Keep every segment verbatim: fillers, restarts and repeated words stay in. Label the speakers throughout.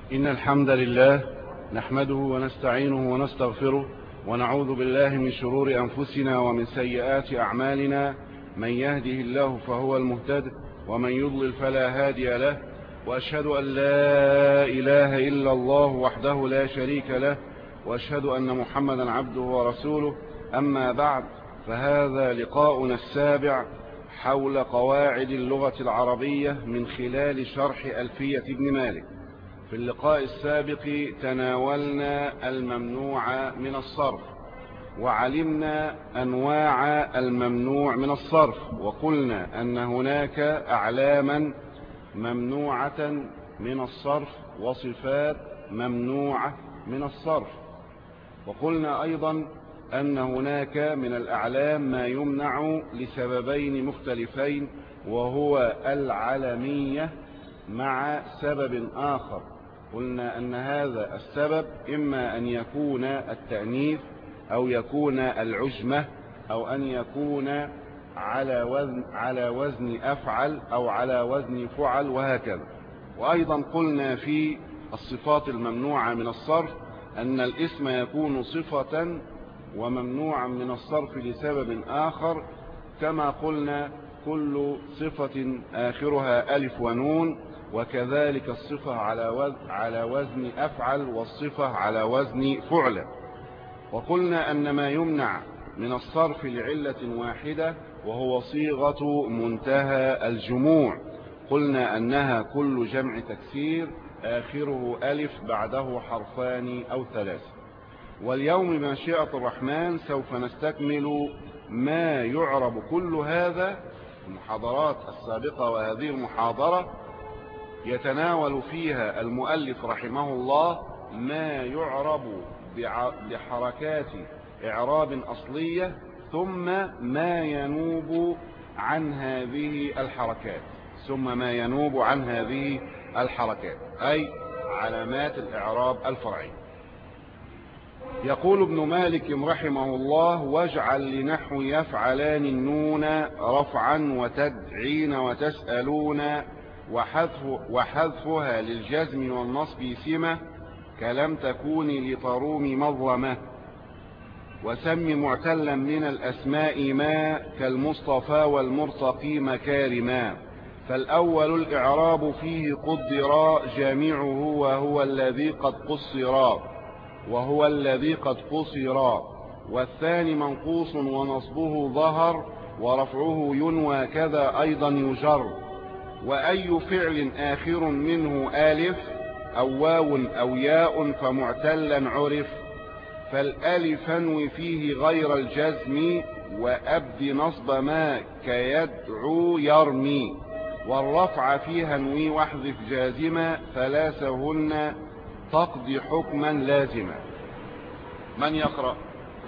Speaker 1: إن الحمد لله نحمده ونستعينه ونستغفره ونعوذ بالله من شرور أنفسنا ومن سيئات أعمالنا. من يهده الله فهو المهتد ومن يضلل فلا هادي له، وأشهد أن لا إله إلا الله وحده لا شريك له، وأشهد أن محمدا عبده ورسوله. أما بعد، فهذا لقاؤنا السابع حول قواعد اللغة العربية من خلال شرح ألفية ابن مالك. في اللقاء السابق تناولنا الممنوع من الصرف، وعلمنا أنواع الممنوع من الصرف، وقلنا أن هناك أعلاما ممنوعة من الصرف وصفات ممنوعة من الصرف. وقلنا أيضا أن هناك من الأعلام ما يمنع لسببين مختلفين، وهو العلمية مع سبب آخر. قلنا أن هذا السبب إما أن يكون التأنيث أو يكون العجمة أو أن يكون على وزن, على وزن أفعل أو على وزن فعل وهكذا. وأيضا قلنا في الصفات الممنوعة من الصرف أن الاسم يكون صفة وممنوعا من الصرف لسبب آخر، كما قلنا كل صفة آخرها ألف ونون، وكذلك الصفة على وزن, على وزن أفعل والصفة على وزن فعل. وقلنا أن ما يمنع من الصرف لعلة واحدة وهو صيغة منتهى الجموع. قلنا أنها كل جمع تكسير آخره ألف بعده حرفان أو ثلاثة. واليوم بمشيئة الرحمن سوف نستكمل ما يعرب كل هذا. المحاضرات السابقة وهذه المحاضرة يتناول فيها المؤلف رحمه الله ما يعرب بحركات إعراب أصلية، ثم ما ينوب عن هذه الحركات ثم ما ينوب عن هذه الحركات أي علامات الإعراب الفرعي. يقول ابن مالك رحمه الله: واجعل لنحو يفعلان النون رفعا وتدعين وتسألون، وحذف وحذفها للجزم والنصب سمة، كلم تكوني لطروم مظلمة. وسم معتلا من الأسماء ما، كالمصطفى والمرتقي مكارما. فالأول الإعراب فيه قدرا جامعه وهو الذي قد قصرا وهو الذي قد قصرا. والثاني منقوص ونصبه ظهر، ورفعه ينوى كذا أيضا يجر. وأي فعل آخر منه آلف أو واو أو ياء فمعتلا عرف. فالألف انوي فيه غير الجزم، وأبد نصب ما كيدعو يرمي. والرفع فيها انوي واحذف جازما، ثلاثهن تقضي حكما لازما. من يقرأ؟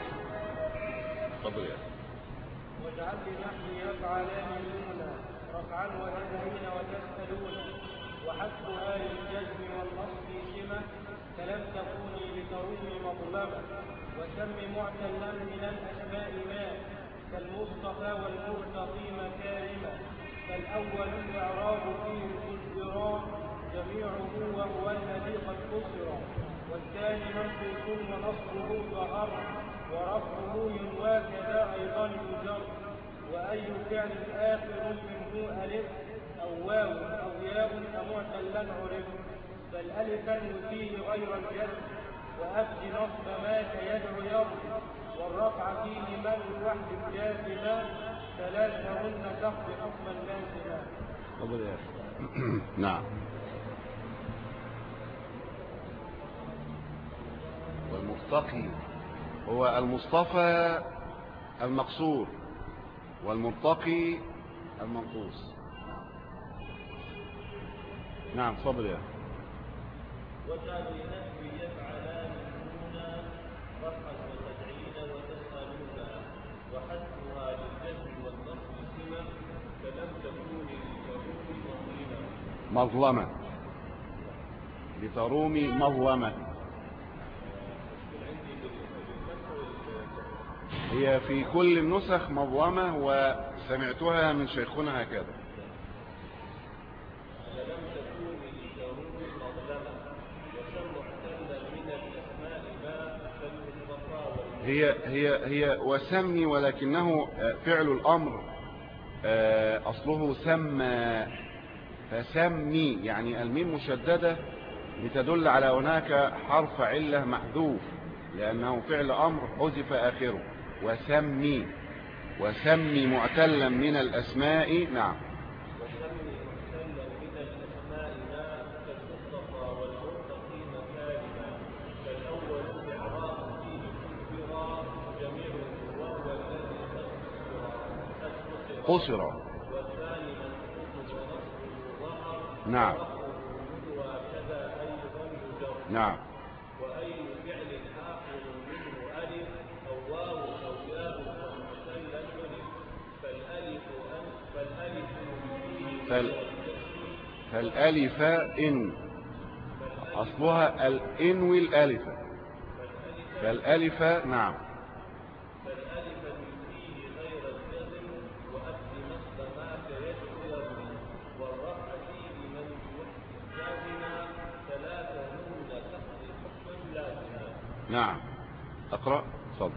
Speaker 1: تفضل يا
Speaker 2: واجعل لنحو يفعلان النون رفعا وتدعين وتسألون، وحذفها للجزم والنصب سمة، كلم تكوني لتروم مظلمة. وسم معتلا من الأسماء ما، كالمصطفى والمرتقي مكارما. فالأول الإعراب فيه قدرا جميعه وهو الذي قد قصر. والثاني منصوص ونصبه ظهر، ورفعه ينوى كذا أيضا يجر. وأي فعل آخر منه ألف أو واو أو ياء فمعتلا عرف. فالألف فيه غير الجزم، وأبد نصب ما كيدعو يرضي. والرفع فيه من واحد جازما، ثلاثهن تقضي حكما لازما.
Speaker 1: نعم. والمرتقي هو المصطفى المقصور، والمرتقي المنقوص. نعم تفضل يا
Speaker 2: واجعل لنحو يفعلان النون رفعا وتدعين وتسألون، وحذفها للجزم والنصب سمة، كلم تكوني لتروم
Speaker 1: مظلمة لترومي مظلمة. هي في كل النسخ مظلمة، وسمعتها من شيخنا هكذا. هي هي هي وسمي، ولكنه فعل الأمر أصله سمى، فسمي يعني الميم مشددة لتدل على هناك حرف علة محذوف، لأنه فعل أمر حذف آخره. وسمي وسمي معتلا من الأسماء. نعم.
Speaker 2: وسمي معتلا من الأسماء ما كالمصطفى والمرتقي مكارما، فالأول إعراب فيه كبرى جميع وهو الذي قصر، والثاني منصوب ونصبه ظهر.
Speaker 1: نعم.
Speaker 2: وكذا أيضا يجر.
Speaker 1: نعم.
Speaker 2: وأي فعل آخر منه ألف أو واو أو ياء أو مثلا ألف، فالألف أن فالألف
Speaker 1: فال... فالألف إن أصلها الإن والألف، فالألف. نعم.
Speaker 2: فالألف فيه غير الجزم وأبد نصب ما كيجر يرمي، والرفع فيه من يحسن جازما، ثلاثة نون تقضي حكما لازما.
Speaker 1: نعم. أقرأ. صدق.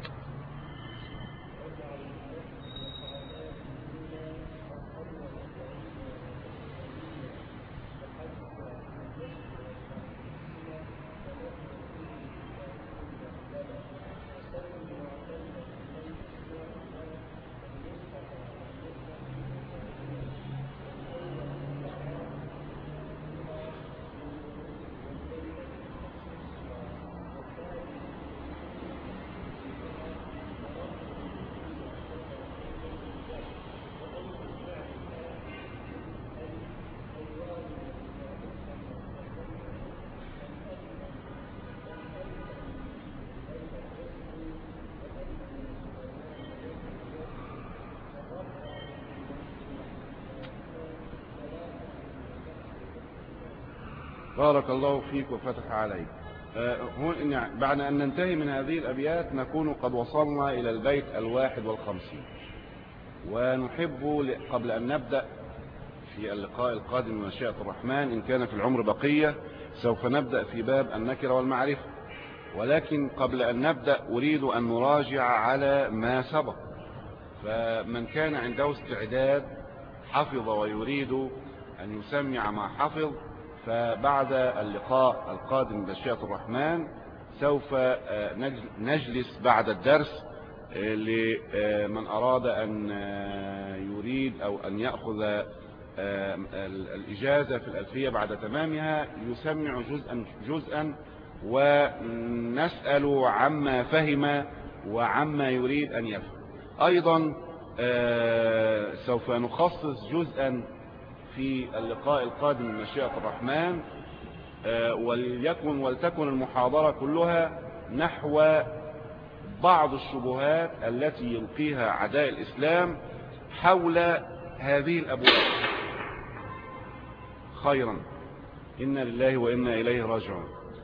Speaker 1: بارك الله فيك وفتح عليك. هون بعد أن ننتهي من هذه الأبيات نكون قد وصلنا إلى البيت الواحد والخمسين، ونحب قبل أن نبدأ في اللقاء القادم من مشيئة الرحمن إن كان في العمر بقية سوف نبدأ في باب النكرة والمعرفة، ولكن قبل أن نبدأ أريد أن نراجع على ما سبق. فمن كان عنده استعداد حفظ ويريد أن يسمع ما حفظ، فبعد اللقاء القادم بمشيئة الرحمن سوف نجلس بعد الدرس لمن أراد أن يريد أو أن يأخذ الإجازة في الألفية بعد تمامها يسمع جزءا جزءا، ونسأل عما فهم وعما يريد أن يفهم. أيضا سوف نخصص جزءا في اللقاء القادم من مشيئة الرحمن، وليكن ولتكن المحاضرة كلها نحو بعض الشبهات التي يلقيها أعداء الإسلام حول هذه الأبواب. خيرا. إنا لله وإنا إليه راجعون.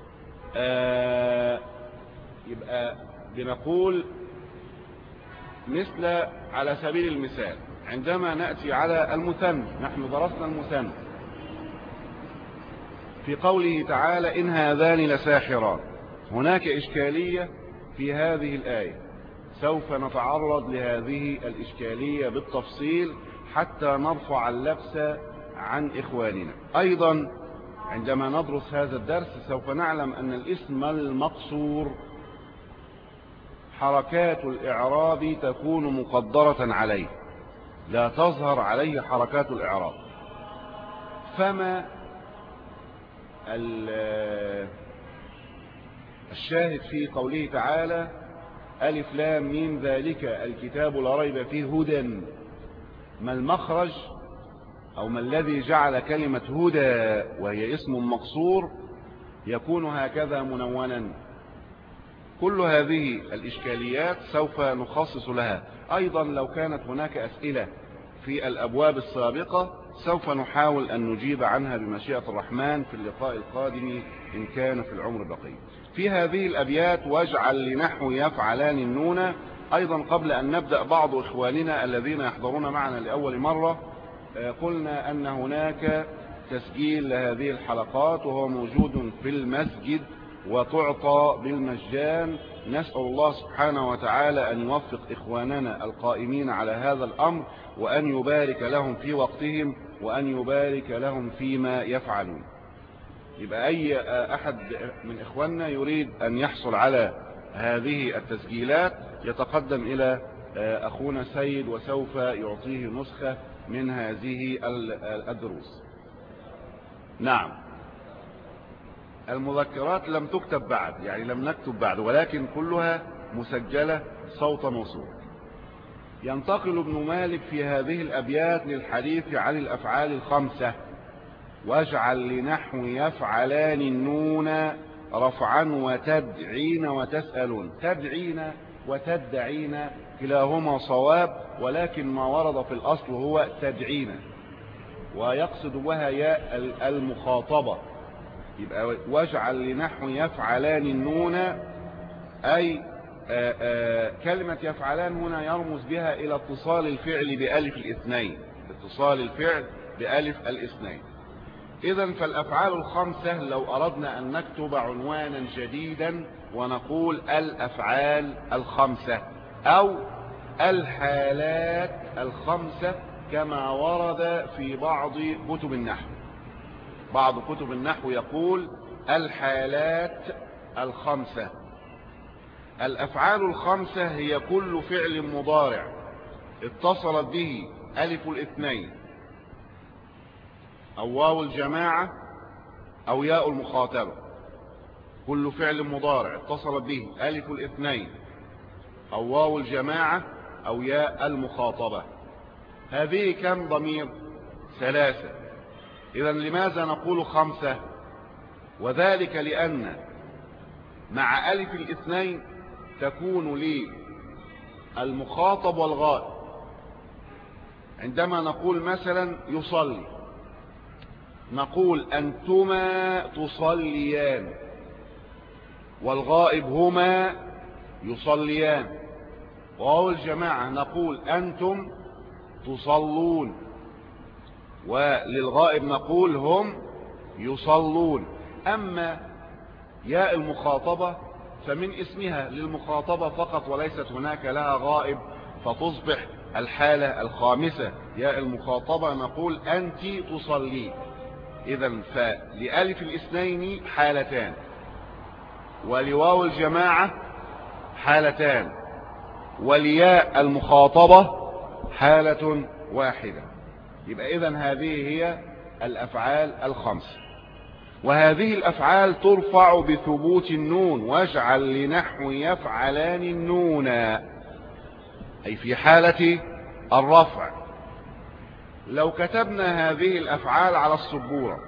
Speaker 1: آه يبقى بنقول مثل على سبيل المثال عندما نأتي على المثنى، نحن درسنا المثنى في قوله تعالى إن هذان لساحران، هناك إشكالية في هذه الآية، سوف نتعرض لهذه الإشكالية بالتفصيل حتى نرفع اللبس عن إخواننا. أيضا عندما ندرس هذا الدرس سوف نعلم أن الاسم المقصور حركات الإعراب تكون مقدرة عليه، لا تظهر عليه حركات الإعراب. فما الشاهد في قوله تعالى ألف لام ميم ذلك الكتاب لا ريب فيه هدى، ما المخرج أو ما الذي جعل كلمة هدى وهي اسم مقصور يكون هكذا منونا؟ كل هذه الإشكاليات سوف نخصص لها. أيضا لو كانت هناك أسئلة في الأبواب السابقة سوف نحاول أن نجيب عنها بمشيئة الرحمن في اللقاء القادم إن كان في العمر بقي. في هذه الأبيات واجعل لنحو يفعلان النون. أيضا قبل أن نبدأ بعض إخواننا الذين يحضرون معنا لأول مرة قلنا أن هناك تسجيل لهذه الحلقات وهو موجود في المسجد وتعطى بالمجان. نسأل الله سبحانه وتعالى أن يوفق إخواننا القائمين على هذا الأمر، وأن يبارك لهم في وقتهم، وأن يبارك لهم فيما يفعلون. يبقى أي أحد من إخواننا يريد أن يحصل على هذه التسجيلات يتقدم إلى أخونا سيد، وسوف يعطيه نسخة من هذه الدروس. نعم، المذكرات لم تكتب بعد، يعني لم نكتب بعد، ولكن كلها مسجلة صوتا وصورة. ينتقل ابن مالك في هذه الأبيات للحديث عن الأفعال الخمسة: واجعل لنحو يفعلان النون رفعا وتدعين وتسألون. تدعين وتدعين كلاهما صواب، ولكن ما ورد في الأصل هو تدعين، ويقصد بها ياء المخاطبة. يبقى واجعل لنحو يفعلان النون، أي آآ آآ كلمة يفعلان هنا يرمز بها إلى اتصال الفعل بألف الاثنين، اتصال الفعل بألف الاثنين. إذن فالأفعال الخمسة لو أردنا أن نكتب عنوانا جديدا ونقول الأفعال الخمسة أو الحالات الخمسة، كما ورد في بعض كتب النحو. بعض كتب النحو يقول الحالات الخمسة. الأفعال الخمسة هي كل فعل مضارع اتصلت به ألف الاثنين أو واو الجماعة أو ياء المخاطبة. كل فعل مضارع اتصلت به ألف الاثنين أو واو الجماعة أو ياء المخاطبة. هذه كم ضمير؟ ثلاثة. إذن لماذا نقول خمسة؟ وذلك لأن مع ألف الاثنين تكون لي المخاطب والغائب. عندما نقول مثلا يصلي، نقول أنتما تصليان، والغائب هما يصليان. وهو الجماعة نقول أنتم تصلون، وللغائب نقول هم يصلون. أما ياء المخاطبة فمن اسمها للمخاطبة فقط، وليست هناك لها غائب، فتصبح الحالة الخامسة ياء المخاطبة، نقول أنت تصلين. إذن فلألف الاثنين حالتان، ولواو الجماعة حالتان، ولياء المخاطبة حالة واحدة. يبقى إذن هذه هي الأفعال الخمس. وهذه الأفعال ترفع بثبوت النون. واجعل لنحو يفعلان النون، أي في حالة الرفع. لو كتبنا هذه الأفعال على السبورة،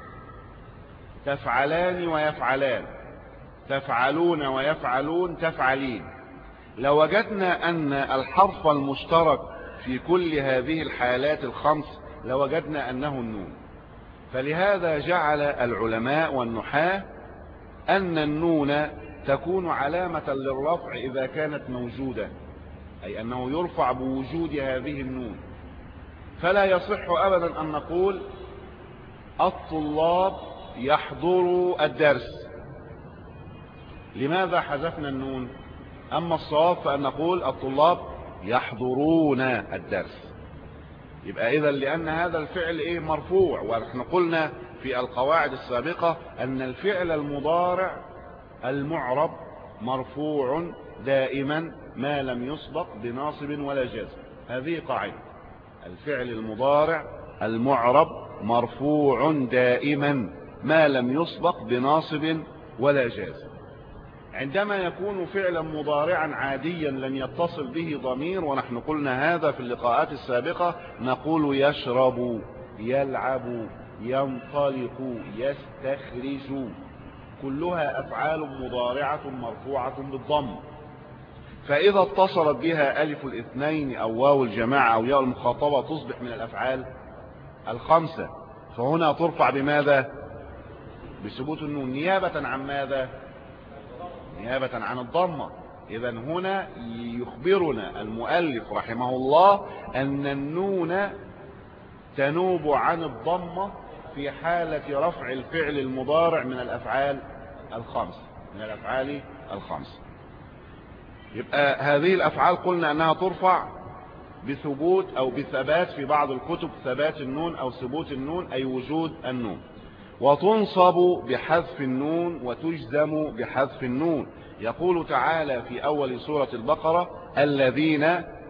Speaker 1: تفعلان ويفعلان، تفعلون ويفعلون، تفعلين، لوجدنا أن الحرف المشترك في كل هذه الحالات الخمس لوجدنا أنه النون. فلهذا جعل العلماء والنحاة أن النون تكون علامة للرفع إذا كانت موجودة، أي أنه يرفع بوجود هذه النون. فلا يصح أبدا أن نقول الطلاب يحضروا الدرس. لماذا حذفنا النون؟ أما الصواب فأن نقول الطلاب يحضرون الدرس. يبقى إذا لأن هذا الفعل إيه؟ مرفوع. ونحن قلنا في القواعد السابقة أن الفعل المضارع المعرب مرفوع دائما ما لم يسبق بناصب ولا جازم. هذه قاعدة. الفعل المضارع المعرب مرفوع دائما ما لم يسبق بناصب ولا جازم. عندما يكون فعلا مضارعا عاديا لن يتصل به ضمير، ونحن قلنا هذا في اللقاءات السابقة، نقول يشرب، يلعب، ينطلق، يستخرج، كلها أفعال مضارعة مرفوعة بالضم. فإذا اتصلت بها ألف الاثنين أو واو الجماعة أو ياء المخاطبة تصبح من الأفعال الخمسة. فهنا ترفع بماذا؟ بثبوت النون، نيابة عن ماذا؟ نيابة عن الضمة. إذا هنا يخبرنا المؤلف رحمه الله أن النون تنوب عن الضمة في حالة رفع الفعل المضارع من الأفعال الخمس. من الأفعال الخمسة. يبقى هذه الأفعال قلنا أنها ترفع بثبوت أو بثبات، في بعض الكتب ثبات النون أو ثبوت النون أي وجود النون، وتنصب بحذف النون وتجزم بحذف النون. يقول تعالى في أول سورة البقرة: الذين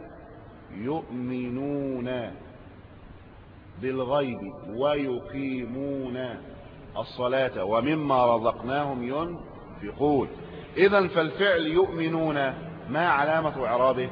Speaker 1: يؤمنون بالغيب ويقيمون الصلاة ومما رزقناهم ينفقون. إذن فالفعل يؤمنون ما علامة إعرابه؟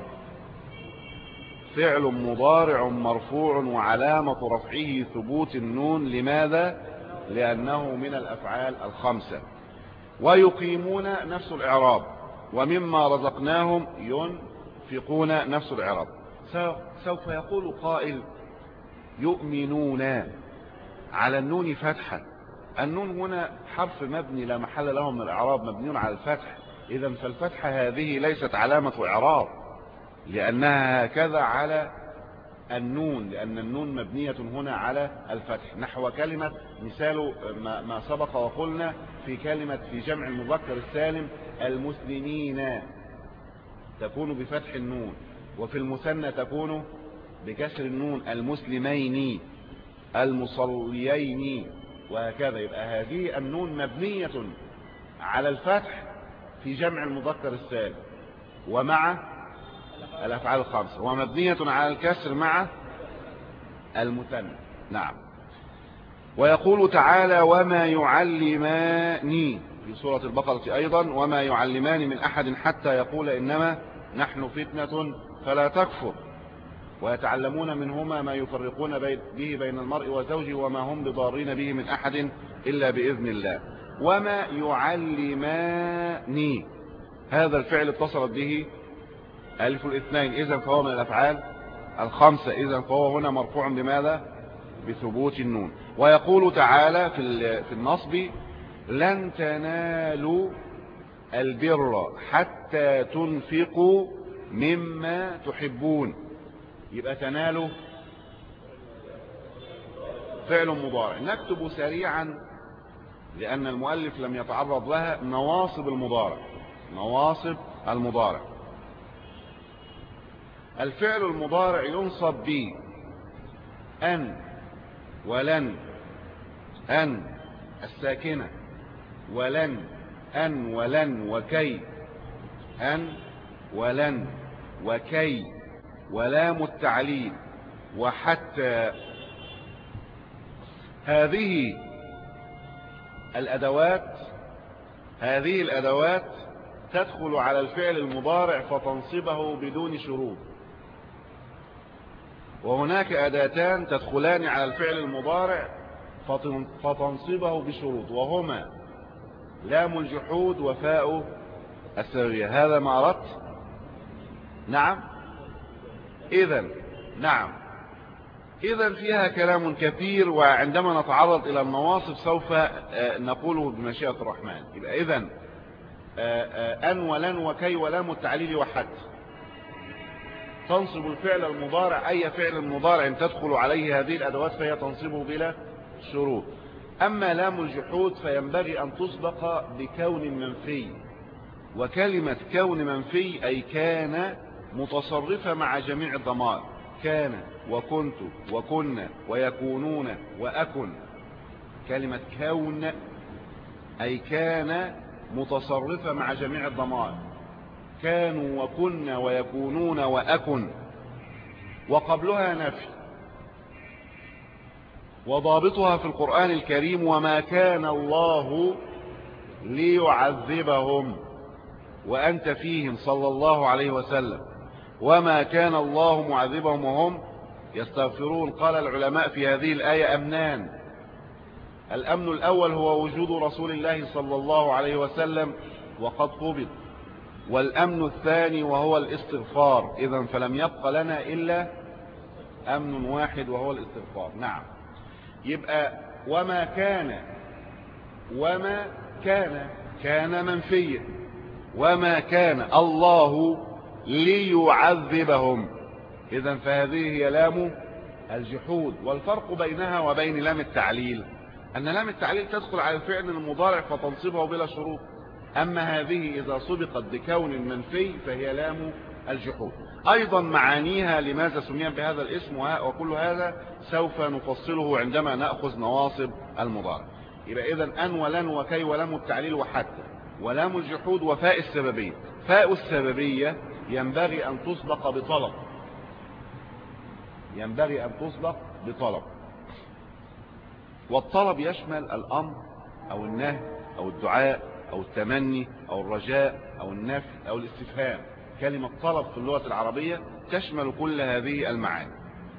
Speaker 1: فعل مضارع مرفوع وعلامة رفعه ثبوت النون. لماذا؟ لأنه من الأفعال الخمسة. ويقيمون نفس الإعراب، ومما رزقناهم ينفقون نفس الإعراب. سوف يقول قائل: يؤمنون على النون فتحة. النون هنا حرف مبني لا محل له من الإعراب، مبني على الفتح. إذن فالفتحة هذه ليست علامة إعراب، لأنها هكذا على النون، لأن النون مبنية هنا على الفتح. نحو كلمة مثال ما سبق وقلنا في كلمة في جمع المذكر السالم: المسلمين تكون بفتح النون، وفي المثنى تكون بكسر النون: المسلمين، المصليين، وهكذا. يبقى هذه النون مبنية على الفتح في جمع المذكر السالم ومع الأفعال الخمسة، ومبنية على الكسر مع المثنى. نعم. ويقول تعالى: وما يعلمان، في سورة البقرة أيضا: وما يعلمان من أحد حتى يقول إنما نحن فتنة فلا تكفر، ويتعلمون منهما ما يفرقون به بين المرء وزوجه وما هم بضارين به من أحد إلا بإذن الله. وما يعلمان، هذا الفعل اتصلت به ألف الاثنين، إذن فهو من الأفعال الخمسة. إذن فهو هنا مرفوع بماذا؟ بثبوت النون. ويقول تعالى في النصب: لن تنالوا البر حتى تنفقوا مما تحبون. يبقى تنالوا فعل مضارع. نكتب سريعا لأن المؤلف لم يتعرض لها نواصب المضارع. نواصب المضارع: الفعل المضارع ينصب ب أن ولن، أن الساكنة، ولن، أن ولن وكي، أن ولن وكي، ولام التعليل، وحتى. هذه الأدوات هذه الأدوات تدخل على الفعل المضارع فتنصبه بدون شروط. وهناك أداتان تدخلان على الفعل المضارع فتنصبه بشروط، وهما لام الجحود وفاء السببية. هذا ما أردت. نعم. إذن نعم إذن فيها كلام كثير، وعندما نتعرض إلى النواصب سوف نقوله بمشيئة الرحمن. يبقى إذن أن ولن وكي ولام التعليل وحتى تنصب الفعل المضارع. أي فعل مضارع تدخل عليه هذه الأدوات فهي تنصبه بلا شروط. أما لام الجحود فينبغي أن تسبق بكون منفي، وكلمة كون منفي أي كان متصرفة مع جميع الضمائر: كان وكنت وكنا ويكونون وأكن. كلمة كون أي كان متصرفة مع جميع الضمائر: كانوا وكنا ويكونون وأكن. وقبلها نفي، وضابطها في القرآن الكريم: وما كان الله ليعذبهم وأنت فيهم صلى الله عليه وسلم، وما كان الله معذبهم وهم يستغفرون. قال العلماء في هذه الآية أمنان: الأمن الأول هو وجود رسول الله صلى الله عليه وسلم وقد قبض، والأمن الثاني وهو الاستغفار. إذن فلم يبق لنا إلا أمن واحد وهو الاستغفار. نعم. يبقى وما كان وما كان كان منفيا، وما كان الله ليعذبهم. إذن فهذه هي لام الجحود. والفرق بينها وبين لام التعليل أن لام التعليل تدخل على الفعل المضارع فتنصبه بلا شروط، أما هذه إذا سبقت بكون منفي فهي لام الجحود. أيضا معانيها لماذا سميت بهذا الاسم وكل هذا سوف نفصله عندما نأخذ نواصب المضارع. يبقى إذن أن ولن وكي ولام التعليل وحتى ولام الجحود وفاء السببية. فاء السببية ينبغي أن تسبق بطلب، ينبغي أن تسبق بطلب، والطلب يشمل الأمر أو النهي أو الدعاء أو التمني أو الرجاء أو النفي أو الاستفهام. كلمة طلب في اللغة العربية تشمل كل هذه المعاني.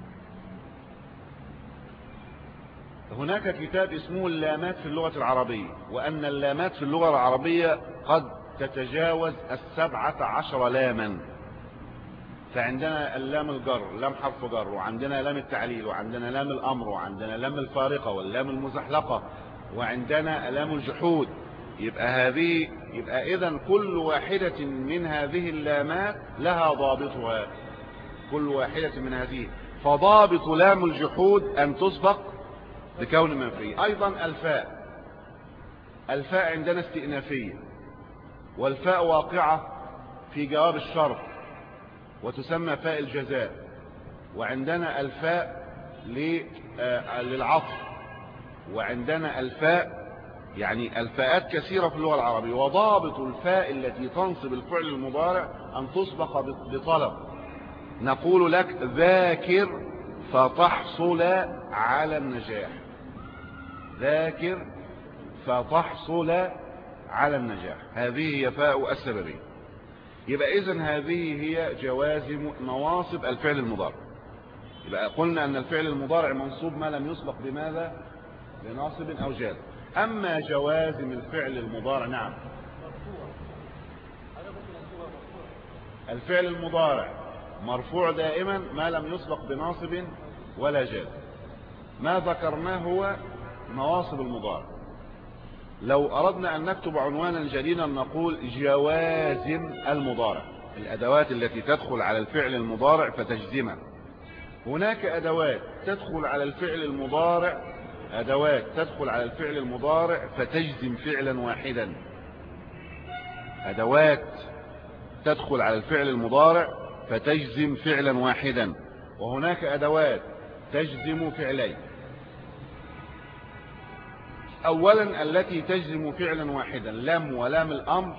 Speaker 1: هناك كتاب اسمه اللامات في اللغة العربية، وأن اللامات في اللغة العربية قد تتجاوز السبعة عشر لاما. فعندنا اللام الجر، لام حرف جر، وعندنا لام التعليل، وعندنا لام الأمر، وعندنا لام الفارقة واللام المزحلقة، وعندنا لام الجحود. يبقى هذه يبقى إذن كل واحدة من هذه اللامات لها ضابطها، كل واحدة من هذه. فضابط لام الجحود أن تسبق بكون منفي. أيضا الفاء، الفاء عندنا استئنافية، والفاء واقعة في جواب الشرط وتسمى فاء الجزاء. وعندنا الفاء للعطف، وعندنا الفاء، يعني الفاءات كثيرة في اللغة العربية. وضابط الفاء التي تنصب الفعل المضارع أن تسبق بطلب. نقول لك ذاكر فتحصل على النجاح، ذاكر فتحصل على النجاح. هذه هي فاء السببية. يبقى إذن هذه هي جوازم نواصب الفعل المضارع. يبقى قلنا أن الفعل المضارع منصوب ما لم يسبق بماذا؟ بناصب أو جازم. أما جوازم الفعل المضارع، نعم، الفعل المضارع مرفوع دائما ما لم يسبق بناصب ولا جازم. ما ذكرناه هو نواصب المضارع. لو أردنا أن نكتب عنوانا جديدا نقول جوازم المضارع، الأدوات التي تدخل على الفعل المضارع فتجزمه. هناك أدوات تدخل على الفعل المضارع، أدوات تدخل على الفعل المضارع فتجزم فعلا واحدا، أدوات تدخل على الفعل المضارع فتجزم فعلا واحدا. وهناك أدوات تجزم فعلين. أولا التي تجزم فعلا واحدا، لم ولام الأمر،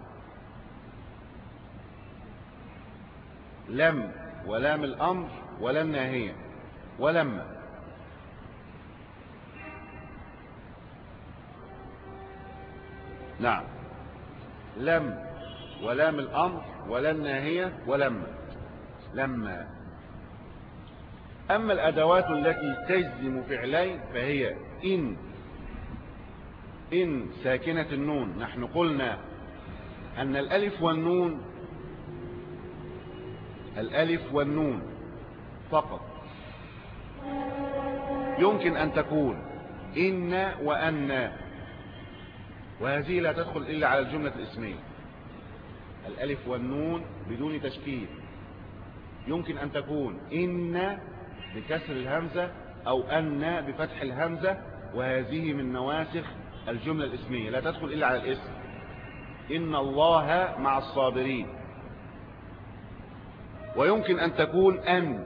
Speaker 1: لم ولام الأمر ولا الناهية ولما. نعم، لم ولام الأمر ولا الناهية ولما، لما. أما الأدوات التي تجزم فعلين فهي إن، إن ساكنة النون. نحن قلنا أن الألف والنون، الألف والنون فقط يمكن أن تكون إن وأن، وهذه لا تدخل إلا على الجملة الاسمية. الألف والنون بدون تشكيل يمكن أن تكون إن بكسر الهمزة أو أن بفتح الهمزة، وهذه من نواسخ الجملة الاسمية لا تدخل إلا على الاسم. إن الله مع الصابرين. ويمكن أن تكون أن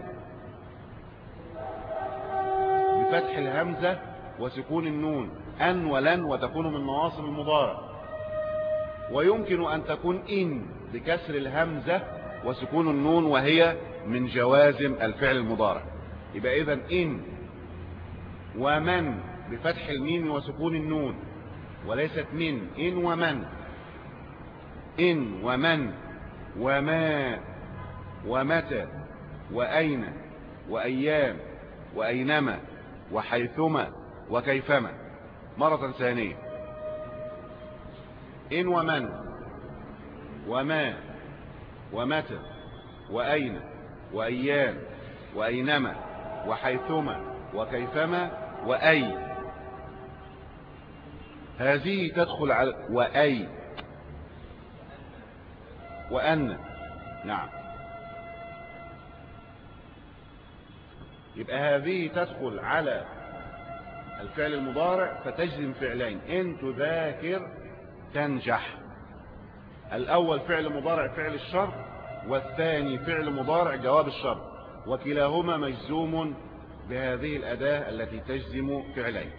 Speaker 1: بفتح الهمزة وسكون النون، أن ولن، وتكون من نواصب المضارع. ويمكن أن تكون إن بكسر الهمزة وسكون النون، وهي من جوازم الفعل المضارع. يبقى إذن إن ومن بفتح الميم وسكون النون، وليست من، إن ومن، إن ومن وما ومتى وأين وأيام وأينما وحيثما وكيفما. مرة ثانية، إن ومن وما ومتى وأين وأيام وأينما وحيثما وكيفما وأي، هذه تدخل على وأي وأن. نعم، يبقى هذه تدخل على الفعل المضارع فتجزم فعلين. إن تذاكر تنجح، الأول فعل مضارع فعل الشر، والثاني فعل مضارع جواب الشر، وكلاهما مجزوم بهذه الأداة التي تجزم فعلين.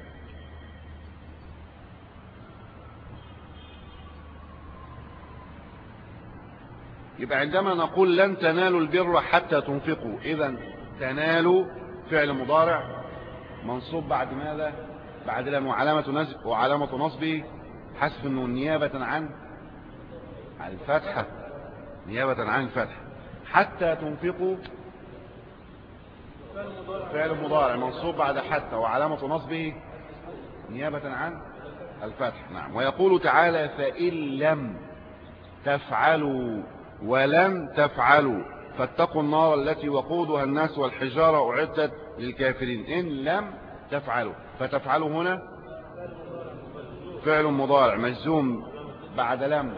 Speaker 1: يبقى عندما نقول لن تنالوا البر حتى تنفقوا، إذا تنالوا فعل مضارع منصوب بعد ماذا؟ بعد لم وعلامة نصب وعلامة نصبه حذف النون نيابة عن الفتحة، نيابة عن الفتحة. حتى تنفقوا فعل مضارع منصوب بعد حتى وعلامة نصبه نيابة عن الفتح. نعم. ويقول تعالى فإن لم تفعلوا ولن تفعلوا فاتقوا النار التي وقودها الناس والحجارة أعدت للكافرين. إن لم تفعلوا، فتفعلوا هنا فعل مضارع مجزوم بعد لم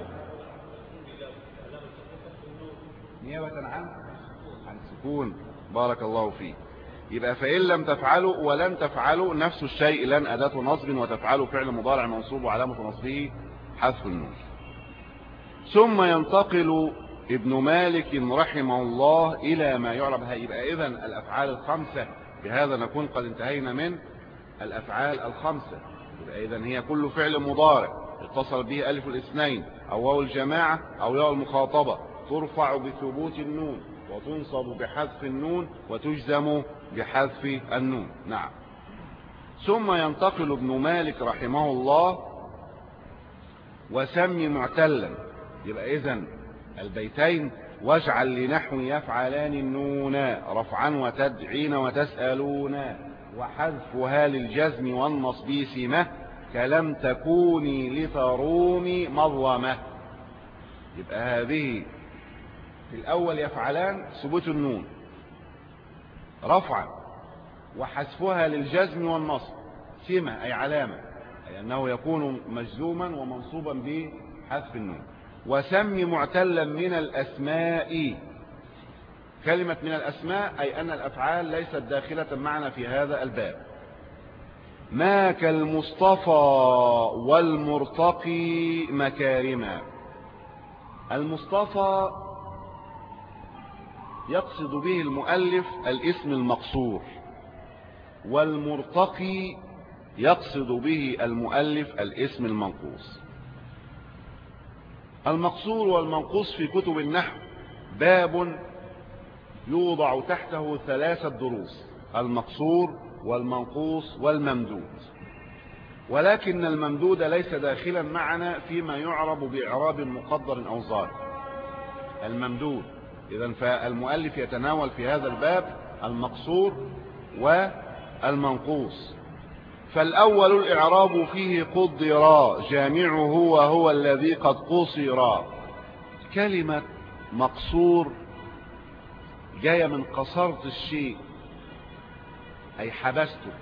Speaker 1: نيابة عن عن سكون. بارك الله فيه. يبقى فإن لم تفعلوا ولن تفعلوا نفس الشيء، لن أداة نصب وتفعلوا فعل مضارع منصوب وعلامة نصبه حذف النون. ثم ينتقل ابن مالك رحمه الله إلى ما يعرب. يبقى إذن الأفعال الخمسة، بهذا نكون قد انتهينا من الأفعال الخمسة. يبقى إذن هي كل فعل مضارع اتصل به ألف الاثنين أو واو الجماعة أو ياء المخاطبة ترفع بثبوت النون وتنصب بحذف النون وتجزم بحذف النون. نعم. ثم ينتقل ابن مالك رحمه الله وسمي معتلا. يبقى إذن البيتين واجعل لنحو يفعلان النون رفعا وتدعين وتسألون وحذفها للجزم والنصب سمة كلم تكوني لترومي مظلمة. يبقى هذه في الأول يفعلان ثبوت النون رفعا وحذفها للجزم والنصب سمة أي علامة، أي أنه يكون مجزوما ومنصوبا بحذف النون. وسم معتلا من الأسماء. كلمة من الأسماء أي أن الأفعال ليست داخلة معنا في هذا الباب. ما كالمصطفى والمرتقي مكارما. المصطفى يقصد به المؤلف الاسم المقصور، والمرتقي يقصد به المؤلف الاسم المنقوص. المقصور والمنقوص في كتب النحو باب يوضع تحته ثلاثة دروس: المقصور والمنقوص والممدود. ولكن الممدود ليس داخلا معنا فيما يعرب بإعراب مقدر أو ظاهر. الممدود إذن فالمؤلف يتناول في هذا الباب المقصور والمنقوص. فالأول الإعراب فيه قدر جامعه وهو الذي قد قصر. كلمة مقصور جاية من قصرت الشيء أي حبسته.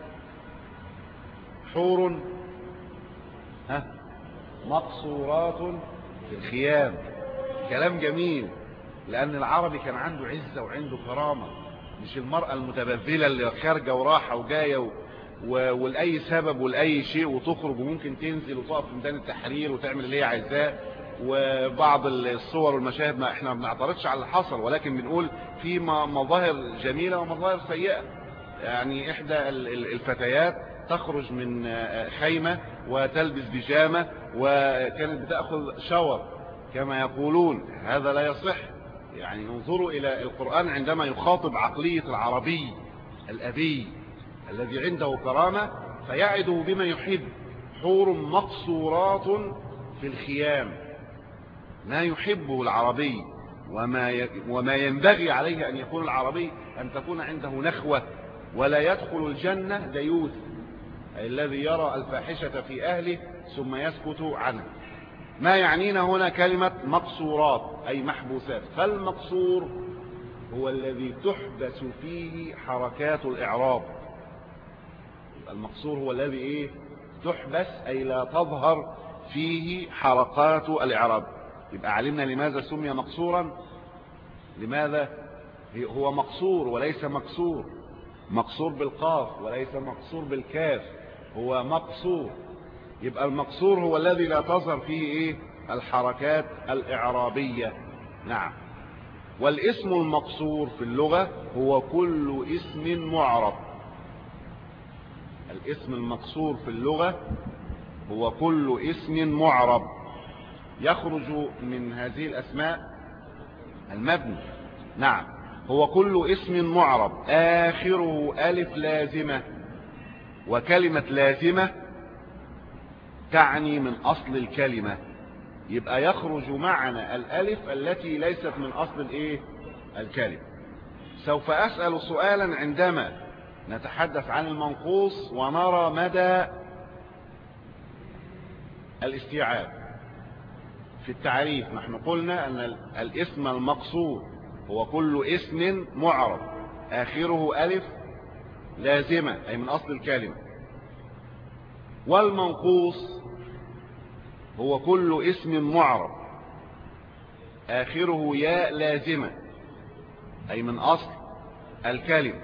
Speaker 1: حور ها مقصورات في الخيام. كلام جميل، لأن العربي كان عنده عزة وعنده كرامة، مش المرأة المتبذلة اللي خارجة وراحة وجاية و... و... ولأي سبب ولأي شيء وتخرج وممكن تنزل وتقف في ميدان التحرير وتعمل اللي هي عايزاه. وبعض الصور والمشاهد ما احنا ما بنعترضش على اللي حصل، ولكن بنقول في مظاهر جميلة ومظاهر سيئة. يعني إحدى الفتيات تخرج من خيمة وتلبس بيجامة وكانت بتأخذ شاور كما يقولون. هذا لا يصح. يعني انظروا إلى القرآن عندما يخاطب عقلية العربي الأبي الذي عنده كرامة فيعده بما يحب. حور مقصورات في الخيام، ما يحبه العربي وما وما ينبغي عليه أن يكون العربي أن تكون عنده نخوة. ولا يدخل الجنة ديوث، الذي يرى الفاحشة في أهله ثم يسكت عنه. ما يعنينا هنا كلمة مقصورات أي محبوسات. فالمقصور هو الذي تحبس فيه حركات الإعراب. المقصور هو الذي إيه؟ تحبس أي لا تظهر فيه حركات الإعراب. يبقى علمنا لماذا سمي مقصورا. لماذا هو مقصور وليس مكسور. مقصور بالقاف وليس مقصور بالكاف، هو مقصور. يبقى المقصور هو الذي لا تظهر فيه ايه الحركات الإعرابية. نعم. والاسم المقصور في اللغة هو كل اسم معرب. الاسم المقصور في اللغة هو كل اسم معرب يخرج من هذه الأسماء المبني. نعم. هو كل اسم معرب آخره ألف لازمة، وكلمة لازمة تعني من أصل الكلمة، يبقى يخرج معنى الألف التي ليست من أصل الإيه؟ الكلمة. سوف أسأل سؤالا عندما نتحدث عن المنقوص ونرى مدى الاستيعاب في التعريف. نحن قلنا أن الاسم المقصور هو كل اسم معرب آخره ألف لازمة أي من أصل الكلمة، والمنقوص هو كل اسم معرب آخره ياء لازمة أي من أصل الكلمة.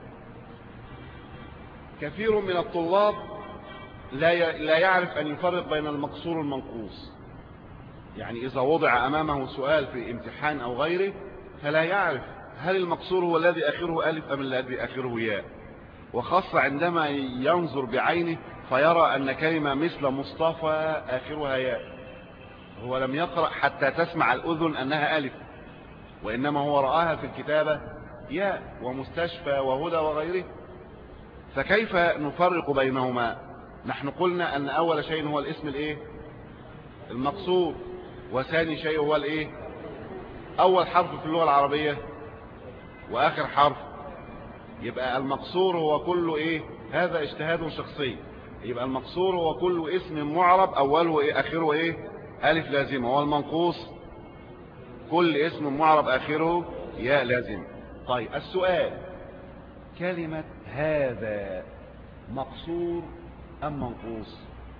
Speaker 1: كثير من الطلاب لا لا يعرف أن يفرق بين المقصور والمنقوص. يعني إذا وضع أمامه سؤال في امتحان أو غيره فلا يعرف هل المقصور هو الذي آخره ألف أم الذي آخره ياء، وخاصة عندما ينظر بعينه فيرى أن كلمة مثل مصطفى آخرها ياء، هو لم يقرأ حتى تسمع الأذن أنها ألف، وإنما هو رآها في الكتابة ياء، ومستشفى وهدى وغيره. فكيف نفرق بينهما؟ نحن قلنا أن أول شيء هو الاسم الإيه؟ المقصور، وثاني شيء هو الإيه؟ أول حرف في اللغة العربية وآخر حرف. يبقى المقصور هو كل إيه؟ هذا اجتهاد شخصي. يبقى المقصور هو كل اسم معرب أوله إيه آخره إيه؟ ألف لازمة. والمنقوص كل اسم معرب آخره ياء لازمة. طيب السؤال، كلمة هذا مقصور أم منقوص؟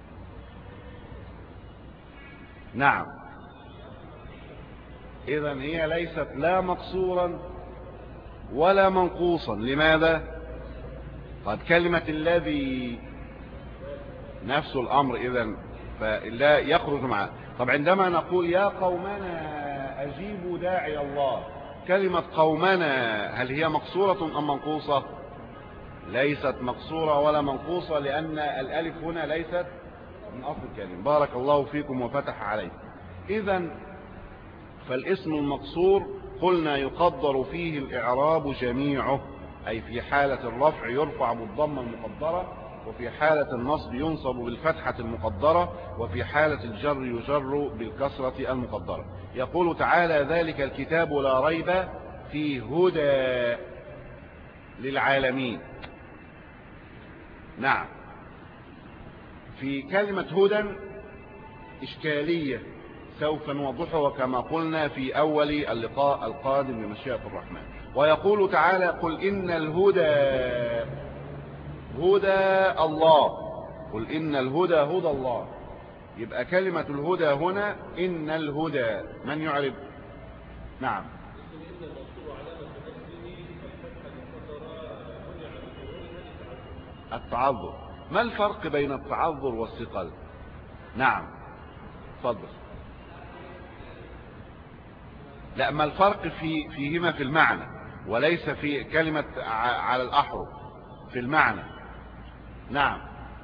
Speaker 1: نعم. إذن هي ليست لا مقصورا ولا منقوصا. لماذا؟ قد كلمة الذي نفس الأمر، إذن فلا يخرج معه. طب عندما نقول يا قومنا أجيبوا داعي الله، كلمة قومنا هل هي مقصورة أم منقوصة؟ ليست مقصورة ولا منقوصة، لأن الألف هنا ليست من أصل الكلمة. بارك الله فيكم وفتح عليكم. إذن فالاسم المقصور قلنا يقدر فيه الإعراب جميعه، أي في حالة الرفع يرفع بالضمة المقدرة، وفي حالة النصب ينصب بالفتحة المقدرة، وفي حالة الجر يجر بالكسرة المقدرة. يقول تعالى ذلك الكتاب لا ريب فيه هدى للعالمين. نعم. في كلمة هدى إشكالية سوف نوضحها كما قلنا في أول اللقاء القادم بمشيئة الرحمن. ويقول تعالى قل إن الهدى هدى الله، قل إن الهدى هدى الله. يبقى كلمة الهدى هنا إن الهدى، من يعرب؟ نعم. التعذر. ما الفرق بين التعذر والثقل؟ نعم تفضل. لا، ما الفرق في فيهما في المعنى وليس في كلمة على الأحرف، في المعنى. نعم.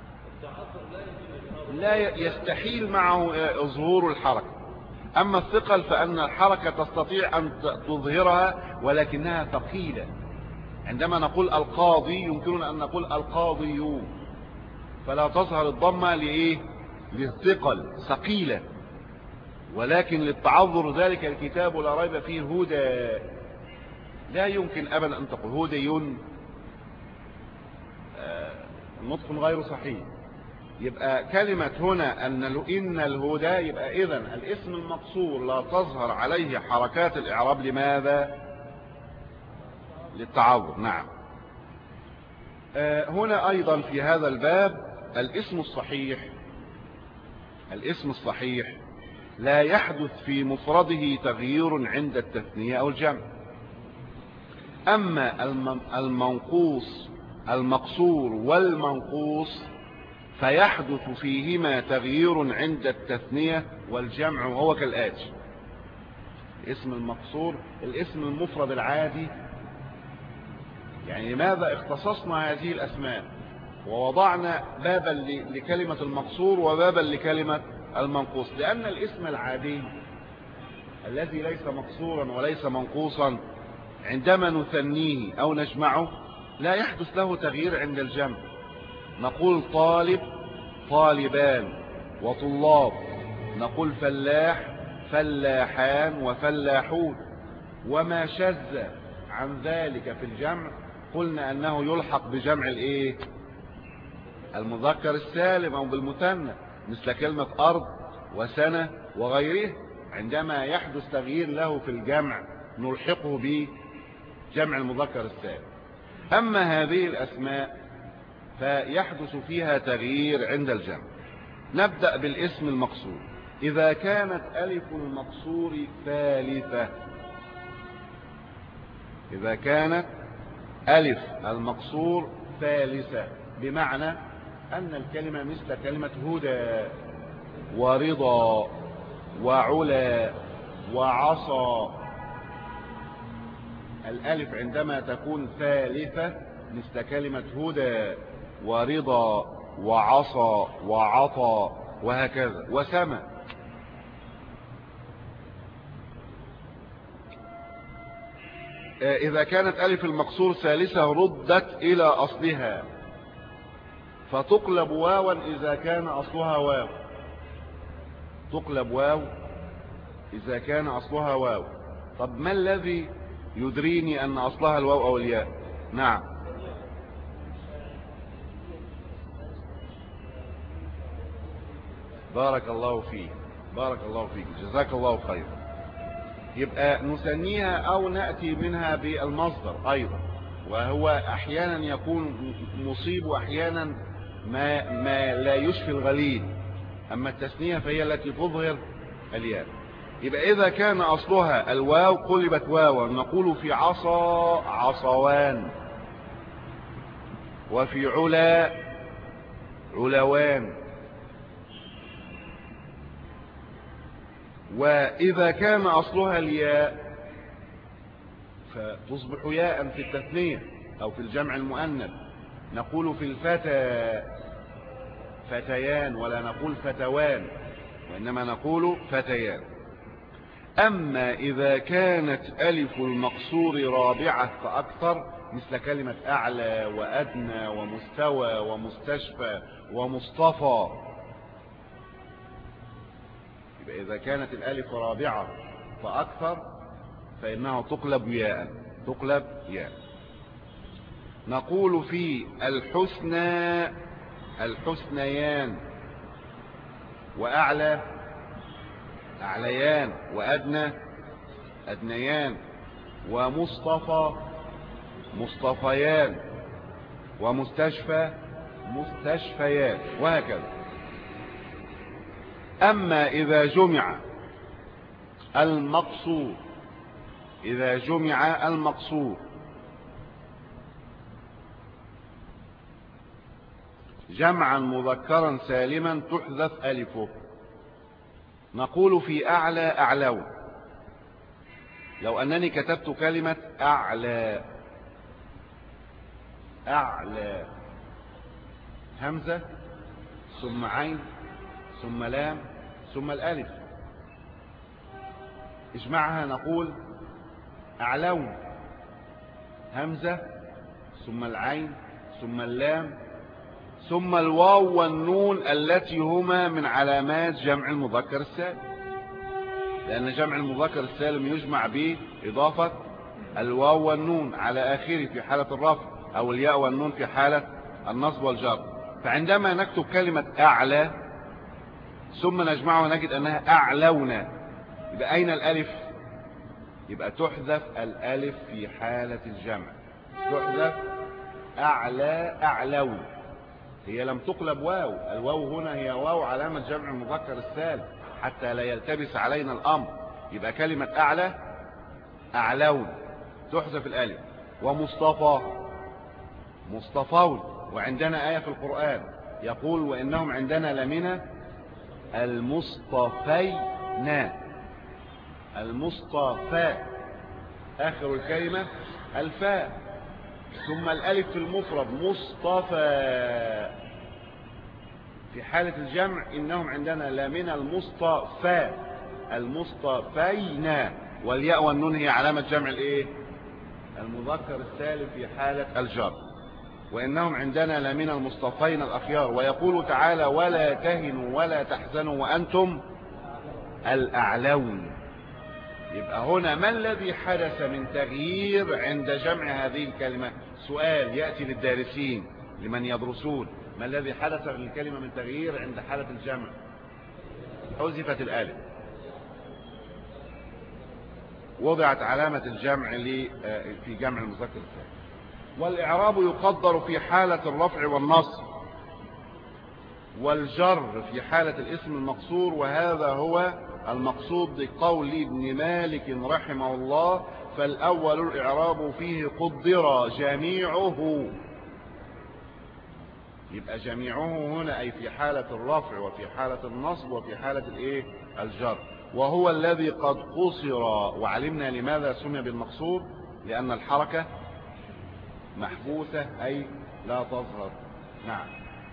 Speaker 1: لا يستحيل معه ظهور الحركة. أما الثقل فأن الحركة تستطيع أن تظهرها ولكنها ثقيلة. عندما نقول القاضي يمكننا أن نقول القاضيون، فلا تظهر الضمة لإيه؟ للثقل، ثقيلة. ولكن للتعذر ذلك الكتاب لا ريب فيه هدى، لا يمكن أبدا أن تقول هديون، نطق غير صحيح. يبقى كلمة هنا أن إن الهدى، يبقى إذن الاسم المقصور لا تظهر عليه حركات الإعراب. لماذا؟ للتعذر. نعم. هنا أيضا في هذا الباب الاسم الصحيح، الاسم الصحيح لا يحدث في مفرده تغيير عند التثنية أو الجمع. أما المنقوص المقصور والمنقوص فيحدث فيهما تغيير عند التثنية والجمع، وهو كالآتي: الاسم المقصور، الاسم المفرد العادي. يعني لماذا اختصصنا هذه الأسماء ووضعنا بابا لكلمة المقصور وبابا لكلمة المنقوص؟ لأن الاسم العادي الذي ليس مقصورا وليس منقوصا عندما نثنيه أو نجمعه لا يحدث له تغيير عند الجمع. نقول طالب طالبان وطلاب، نقول فلاح فلاحان وفلاحون، وما شذ عن ذلك في الجمع قلنا أنه يلحق بجمع الايه المذكر السالم أو بالمثنى، مثل كلمة أرض وسنة وغيره. عندما يحدث تغيير له في الجمع نلحقه بجمع المذكر السالم. أما هذه الأسماء فيحدث فيها تغيير عند الجمع. نبدأ بالاسم المقصور. إذا كانت ألف المقصور ثالثة، إذا كانت ألف المقصور ثالثة، بمعنى أن الكلمة مثل كلمة هدى ورضا وعلا وعصى. الألف عندما تكون ثالثة مثل كلمة هدى ورضا وعصى وعطى وهكذا وسمى. إذا كانت ألف المقصور ثالثة ردت إلى أصلها فتقلب واوا إذا كان أصلها واو، تقلب واو إذا كان أصلها واو. طب ما الذي يدريني أن أصلها الواو أو الياء؟ نعم، بارك الله فيك، بارك الله فيك، جزاك الله خير. يبقى نثنيها أو نأتي منها بالمصدر أيضا، وهو أحيانا يكون مصيب وأحيانا ما, ما لا يشفي الغليل. أما التثنية فهي التي تظهر الياء. يبقى إذا كان أصلها الواو قلبت واوا، نقول في عصا عصوان، وفي علا علوان. وإذا كان أصلها الياء فتصبح ياء في التثنية أو في الجمع المؤنث، نقول في الفتى فتيان، ولا نقول فتوان، وإنما نقول فتيان. أما إذا كانت ألف المقصور رابعة فأكثر، مثل كلمة أعلى وأدنى ومستوى ومستشفى ومصطفى، يبقى إذا كانت الألف رابعة فأكثر فإنها تقلب ياء، تقلب ياء. نقول في الحسنى الحسنيان، وأعلى أعليان، وأدنى أدنيان، ومصطفى مصطفيان، ومستشفى مستشفيان، وهكذا. أما إذا جمع المقصور إذا جمع المقصور جمعا مذكرا سالما تحذف ألفه. نقول في أعلى أعلو، لو أنني كتبت كلمة أعلى أعلى همزة ثم عين ثم لام ثم الألف، اجمعها نقول أعلون، همزة ثم العين ثم اللام ثم الواو والنون التي هما من علامات جمع المذكر السالم، لأن جمع المذكر السالم يجمع بإضافة الواو والنون على آخره في حالة الرفع، أو الياء والنون في حالة النصب والجر. فعندما نكتب كلمة أعلى ثم نجمعها ونجد أنها أعلونا، يبقى أين الألف؟ يبقى تحذف الألف في حالة الجمع، تحذف أعلى أعلو. هي لم تقلب واو، الواو هنا هي واو علامة جمع المذكر السالم حتى لا يلتبس علينا الأمر. يبقى كلمة أعلى أعلون تحذف الألف. ومصطفى مصطفون، وعندنا آية في القرآن يقول وإنهم عندنا لمن المصطفين. المصطفى آخر الكلمة الفاء، ثم الألف في المفرد مصطفى. في حالة الجمع إنهم عندنا لمن المصطفى المصطفين، والياء والنون هي علامة جمع الإيه؟ المذكر السالم في حالة الجر. وإنهم عندنا لمن المصطفين الأخيار. ويقول تعالى ولا تهنوا ولا تحزنوا وأنتم الأعلون. يبقى هنا ما الذي حدث من تغيير عند جمع هذه الكلمة؟ سؤال يأتي للدارسين لمن يدرسون، ما الذي حدث للكلمة من تغيير عند حالة الجمع؟ حذفت الألف، وضعت علامة الجمع في جمع المذكر السالم. والإعراب يقدر في حالة الرفع والنصب والجر في حالة الاسم المقصور، وهذا هو المقصود بقول ابن مالك رحمه الله فالأول الإعراب فيه قدر جميعه. يبقى جميعه هنا أي في حالة الرفع وفي حالة النصب وفي حالة الإيه؟ الجر، وهو الذي قد قصر. وعلمنا لماذا سمي بالمقصور؟ لأن الحركة محبوسة أي لا تظهر. نعم.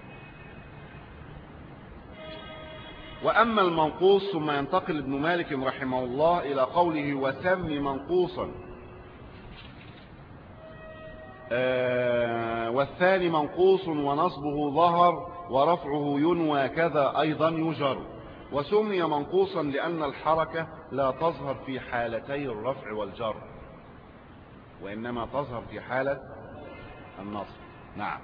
Speaker 1: وأما المنقوص ثم ينتقل ابن مالك رحمه الله إلى قوله وسم منقوصا. آه والثاني منقوص ونصبه ظهر ورفعه ينوى كذا أيضا يجر. وسمي منقوصا لأن الحركة لا تظهر في حالتي الرفع والجر، وإنما تظهر في حالة النصب. نعم.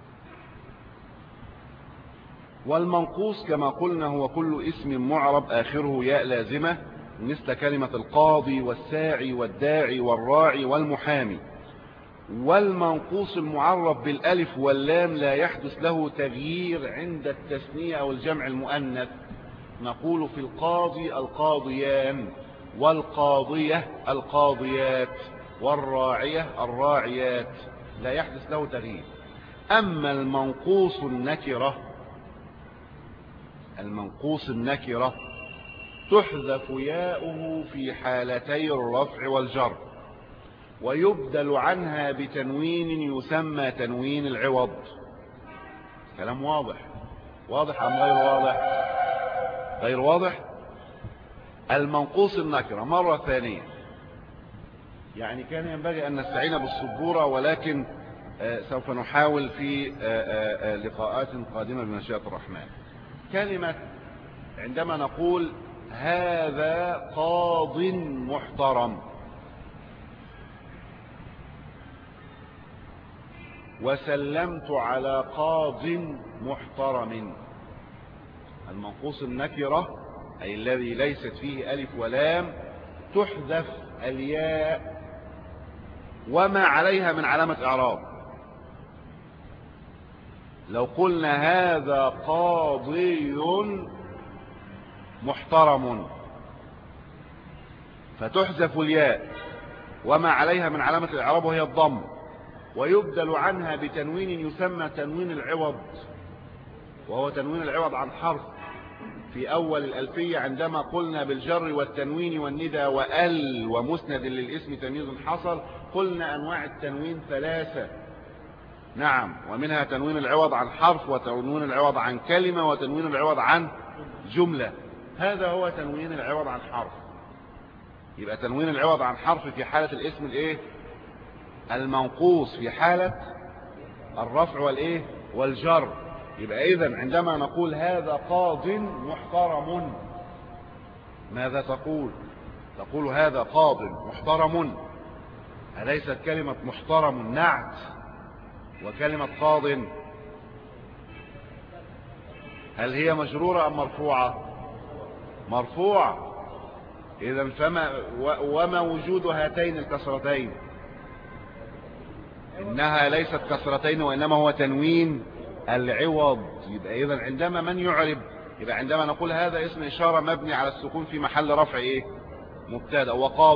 Speaker 1: والمنقوص كما قلنا هو كل اسم معرب آخره ياء لازمة، مثل كلمة القاضي والساعي والداعي والراعي والمحامي. والمنقوص المعرب بالألف واللام لا يحدث له تغيير عند التثنية أو الجمع المؤنث. نقول في القاضي القاضيان، والقاضية القاضيات، والراعية الراعيات، لا يحدث له تغيير. أما المنقوص النكرة المنقوص النكرة تحذف ياؤه في حالتي الرفع والجر، ويبدل عنها بتنوين يسمى تنوين العوض. كلام واضح؟ واضح أم غير واضح؟ غير واضح. المنقوص النكرة مرة ثانية، يعني كان ينبغي أن نستعين بالسبورة، ولكن سوف نحاول في لقاءات قادمة بمشيئة الرحمن. كلمة عندما نقول هذا قاض محترم وسلمت على قاض محترم، المنقوص النكرة أي الذي ليست فيه ألف ولام تحذف الياء وما عليها من علامة إعراب. لو قلنا هذا قاضي محترم فتحذف الياء وما عليها من علامة الإعراب وهي الضم، ويبدل عنها بتنوين يسمى تنوين العوض، وهو تنوين العوض عن حرف في أول الألفية عندما قلنا بالجر والتنوين والندى وأل ومسند للاسم تمييز حصل، قلنا أنواع التنوين ثلاثة. نعم، ومنها تنوين العوض عن حرف، وتنوين العوض عن كلمة، وتنوين العوض عن جملة. هذا هو تنوين العوض عن حرف. يبقى تنوين العوض عن حرف في حالة الاسم الايه المنقوص، في حالة الرفع والايه والجر. يبقى اذا عندما نقول هذا قاض محترم ماذا تقول؟ تقول هذا قاض محترم. أليست كلمة محترم نعت، وكلمة قاض هل هي مجرورة أم مرفوعة؟ مرفوعة. إذا فما وما وجود هاتين الكسرتين؟ إنها ليست كسرتين وإنما هو تنوين العوض. يبقى إذا عندما من يعرب، يبقى عندما نقول هذا اسم إشارة مبني على السكون في محل رفع إيه؟ مبتدأ. وقاض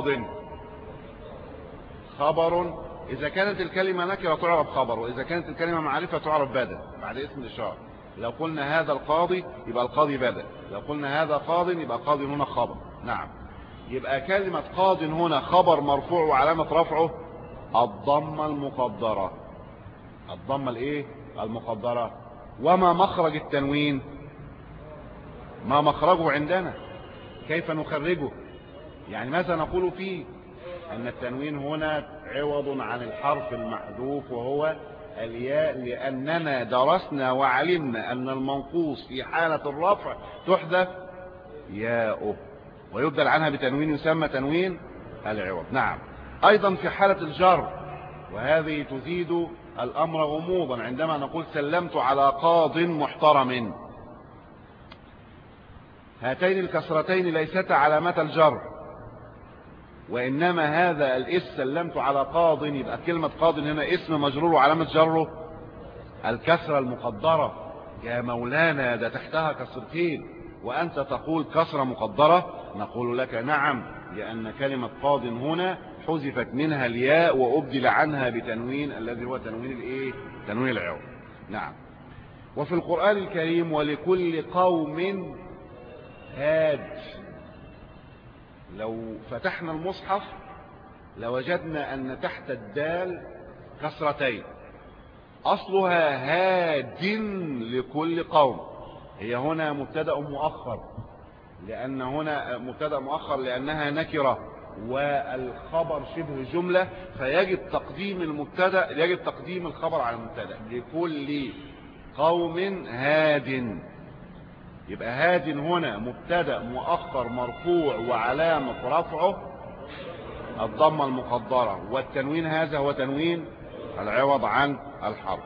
Speaker 1: خبر، إذا كانت الكلمة نكرة تعرف خبر، وإذا كانت الكلمة معرفة تعرف بدل بعد اسم الإشارة. لو قلنا هذا القاضي يبقى القاضي بدل، لو قلنا هذا قاض يبقى قاضي هنا خبر. نعم. يبقى كلمة قاض هنا خبر مرفوع وعلامة رفعه الضمة المقدرة. الضمة الايه المقدرة. وما مخرج التنوين؟ ما مخرجه عندنا، كيف نخرجه؟ يعني ماذا نقول فيه؟ ان التنوين هنا عوض عن الحرف المحذوف وهو الياء، لاننا درسنا وعلمنا ان المنقوص في حالة الرفع تحذف ياؤه ويبدل عنها بتنوين يسمى تنوين العوض. نعم. ايضا في حالة الجر، وهذه تزيد الامر غموضا، عندما نقول سلمت على قاض محترم، هاتين الكسرتين ليستا علامة الجر، وإنما هذا الاسم سلمت على قاض، يبقى كلمة قاض هنا اسم مجرور وعلامة جره الكسرة المقدرة. يا مولانا ده تحتها كسرتين وأنت تقول كسرة مقدرة، نقول لك نعم، لأن كلمة قاض هنا حذفت منها الياء وأبدل عنها بتنوين الذي هو تنوين الايه تنوين العوض. نعم. وفي القرآن الكريم ولكل قوم هاد، لو فتحنا المصحف لوجدنا أن تحت الدال كسرتين، أصلها هاد لكل قوم، هي هنا مبتدأ مؤخر، لأن هنا مبتدأ مؤخر لأنها نكرة والخبر شبه جملة، فيجب تقديم المبتدأ يجب تقديم الخبر على المبتدأ. لكل قوم هاد، يبقى هاد هنا مبتدأ مؤخر مرفوع وعلامة رفعه الضمة المقدرة، والتنوين هذا هو تنوين العوض عن الحرف.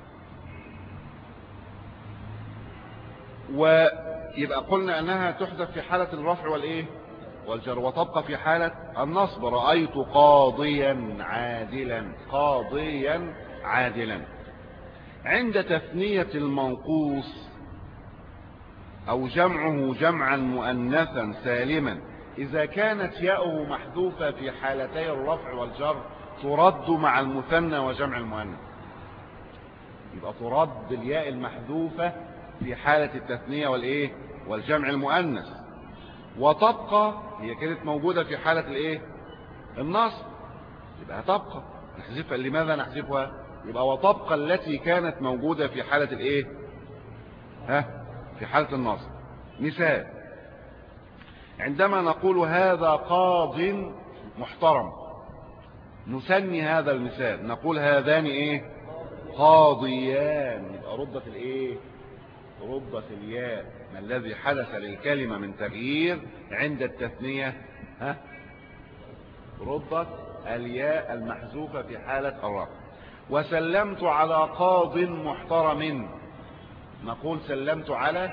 Speaker 1: ويبقى قلنا أنها تحذف في حالة الرفع والإيه والجر، وتبقى في حالة النصب. رأيت قاضيا عادلا، قاضيا عادلا. عند تثنية المنقوص أو جمعه جمعا مؤنثا سالما، إذا كانت ياؤه محذوفة في حالتي الرفع والجر ترد مع المثنى وجمع المؤنث، يبقى ترد الياء المحذوفة في حالة التثنية والإيه والجمع المؤنث، وتبقى هي كانت موجودة في حالة الإيه النصب، يبقى تبقى نحذفها. لماذا نحذفها؟ يبقى وتبقى التي كانت موجودة في حالة الإيه ها في حالة النصب. مثال، عندما نقول هذا قاض محترم نسمي هذا المثال نقول هذان ايه قاضيان، يبقى ردت الايه ردت الياء ما الذي حدث للكلمة من تغيير عند التثنية ها ردت الياء المحذوفة في حالة الرفع. وسلمت على قاض محترم نقول سلمت على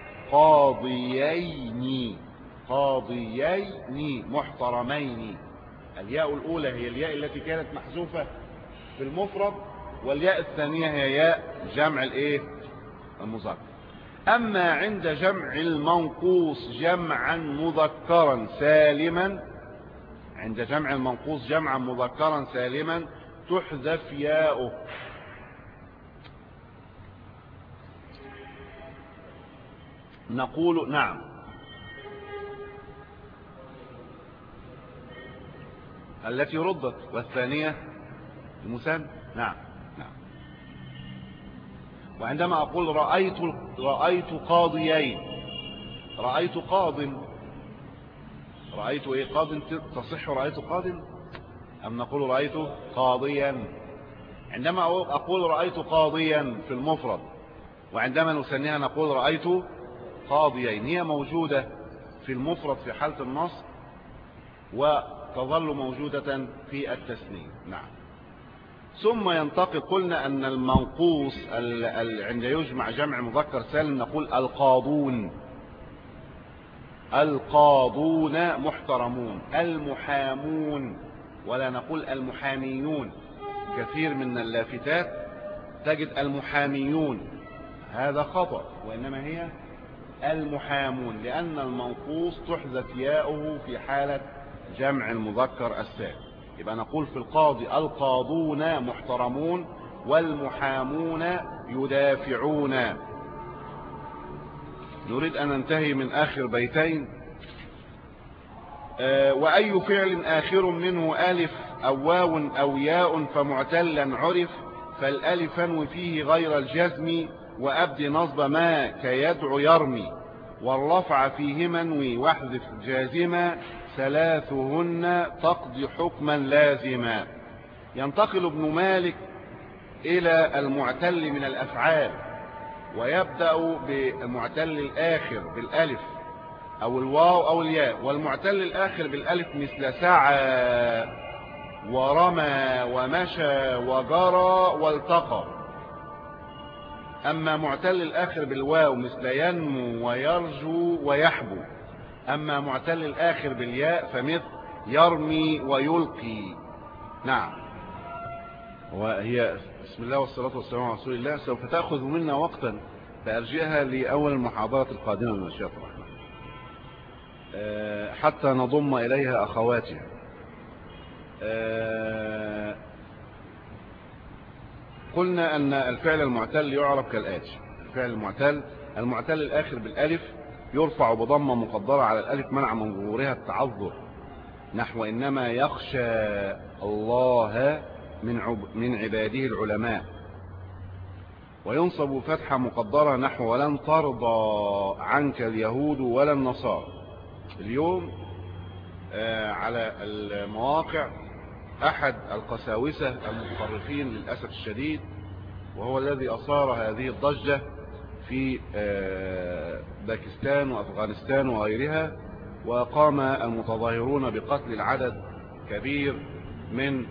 Speaker 1: قاضيين قاضيين محترمين. الياء الأولى هي الياء التي كانت محذوفة في المفرد، والياء الثانية هي ياء جمع الايه المذكر. أما عند جمع المنقوص جمعا مذكرا سالما، عند جمع المنقوص جمعا مذكرا سالما تحذف ياؤه. نقول نعم التي ردت، والثانية المثنى. نعم نعم. وعندما أقول رأيت رأيت قاضيين، رأيت قاض، رأيت إيه قاض تصح رأيت قاض أم نقول رأيت قاضيا؟ عندما أقول رأيت قاضيا في المفرد وعندما نثنيها نقول رأيت قاضيين، هي موجودة في المفرد في حالة النصب وتظل موجودة في التثنية. نعم. ثم ينتقل، قلنا أن المنقوص عند يجمع جمع مذكر سالم نقول القاضون، القاضون محترمون، المحامون، ولا نقول المحاميون. كثير من اللافتات تجد المحاميون، هذا خطأ، وإنما هي المحامون، لأن المنقوص تحذف ياؤه في حالة جمع المذكر السالم. يبقى نقول في القاضي القاضون محترمون والمحامون يدافعون. نريد أن ننتهي من آخر بيتين. آه وأي فعل آخر منه ألف أو واو أو ياء فمعتلا عرف، فالألف انو فيه غير الجزم، وأبد نصب ما كيدعو يرمي، والرفع فيهما انوي واحذف جازما، ثلاثهن تقضي حكما لازما. ينتقل ابن مالك إلى المعتل من الأفعال، ويبدأ بالمعتل الآخر بالألف أو الواو أو الياء. والمعتل الآخر بالألف مثل سعى ورمى ومشى وجرى والتقى. أما معتل الآخر بالواو مثل ينمو ويرجو ويحبو. أما معتل الآخر بالياء فمثل يرمي ويلقي. نعم. وهي بسم الله والصلاة والسلام على رسول الله سوف تأخذ منا وقتا، فأرجئها لأول المحاضرة القادمة من مشيئة الرحمن حتى نضم إليها أخواتها. قلنا أن الفعل المعتل يعرف كالآتي. الفعل المعتل المعتل الآخر بالألف يرفع بضمة مقدرة على الألف منع من ظهورها التعذر، نحو إنما يخشى الله من عب من عباده العلماء. وينصب فتحة مقدرة نحو ولن ترضى عنك اليهود ولا النصارى. اليوم آه على المواقع أحد القساوسة المتطرفين للأسف الشديد، وهو الذي أثار هذه الضجة في آه باكستان وأفغانستان وغيرها، وقام المتظاهرون بقتل العدد كبير من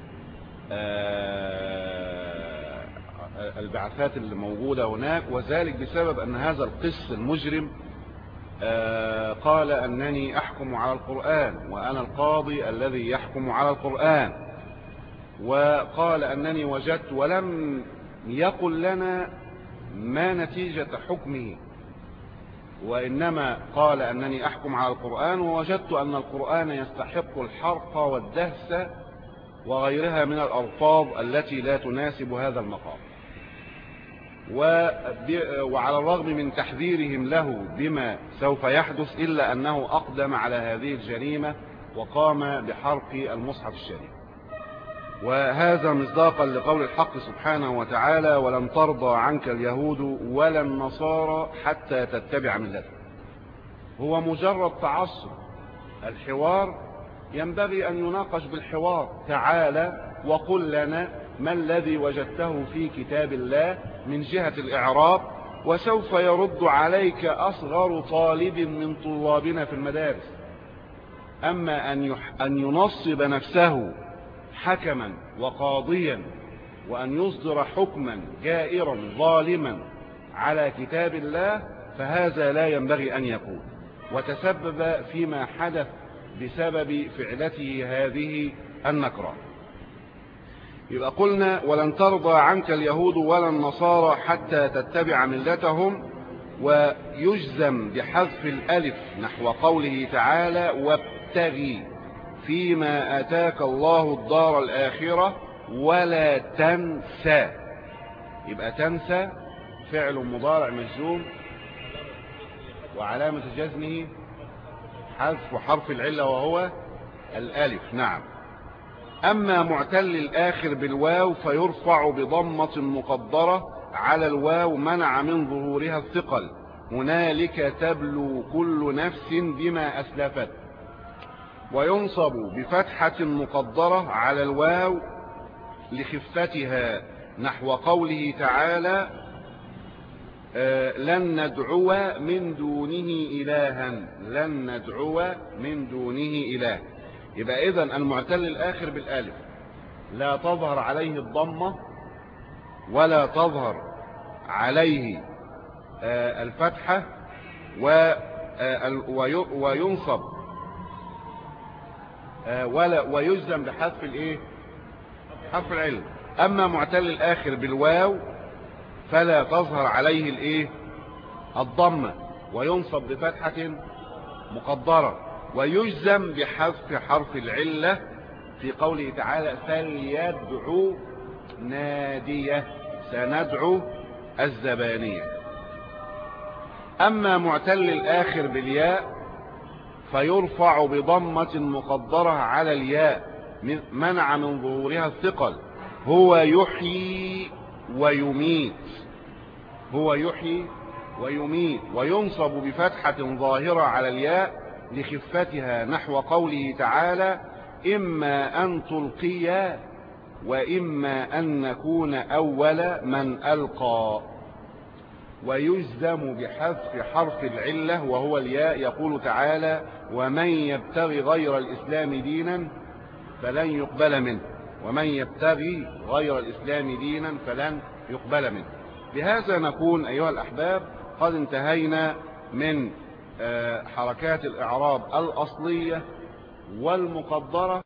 Speaker 1: آه البعثات اللي موجودة هناك، وذلك بسبب أن هذا القس المجرم آه قال أنني أحكم على القرآن وأنا القاضي الذي يحكم على القرآن، وقال أنني وجدت، ولم يقل لنا ما نتيجة حكمه، وإنما قال أنني أحكم على القرآن ووجدت أن القرآن يستحق الحرق والدهس وغيرها من الألفاظ التي لا تناسب هذا المقام. وعلى الرغم من تحذيرهم له بما سوف يحدث إلا أنه أقدم على هذه الجريمة وقام بحرق المصحف الشريف. وهذا مصداقا لقول الحق سبحانه وتعالى ولن ترضى عنك اليهود ولا النصارى حتى تتبع ملتهم. هو مجرد تعصب. الحوار ينبغي أن يناقش بالحوار. تعالى وقل لنا ما الذي وجدته في كتاب الله من جهة الإعراب، وسوف يرد عليك أصغر طالب من طلابنا في المدارس. أما أن ينصب نفسه حكما وقاضيا وأن يصدر حكما جائرا ظالما على كتاب الله، فهذا لا ينبغي أن يكون، وتسبب فيما حدث بسبب فعلته هذه النكرة. يبقى قلنا ولن ترضى عنك اليهود ولا النصارى حتى تتبع ملتهم، ويجزم بحذف الألف نحو قوله تعالى وابتغي فيما آتاك الله الدار الآخرة ولا تنسى. يبقى تنسى فعل مضارع مجزوم وعلامة جزمه حذف حرف العلة وهو الألف. نعم. أما معتل الآخر بالواو فيرفع بضمة مقدرة على الواو منع من ظهورها الثقل، هنالك تبلو كل نفس بما أسلفت. وينصب بفتحة مقدرة على الواو لخفتها نحو قوله تعالى آه لن ندعو من دونه إلها. لن ندعو من دونه إله. يبقى إذن المعتل الآخر بالآلف لا تظهر عليه الضمة ولا تظهر عليه آه الفتحة، وينصب آه ولا ويجزم بحذف الايه حرف العلة. أما معتل الآخر بالواو فلا تظهر عليه الايه الضمة، وينصب بفتحة مقدرة، ويجزم بحذف حرف العلة في قوله تعالى فليدعو نادية. سندعو الزبانية. أما معتل الآخر بالياء فيرفع بضمة مقدرة على الياء منع من ظهورها الثقل. هو يحيي ويميت، هو يحيي ويميت. وينصب بفتحة ظاهرة على الياء لخفتها، نحو قوله تعالى إما أن تلقي وإما أن نكون أول من ألقى. ويجزم بحذف حرف العلة وهو الياء، يقول تعالى ومن يبتغي غير الإسلام دينا فلن يقبل منه، ومن يبتغي غير الإسلام دينا فلن يقبل منه. بهذا نكون أيها الأحباب قد انتهينا من حركات الإعراب الأصلية والمقدرة.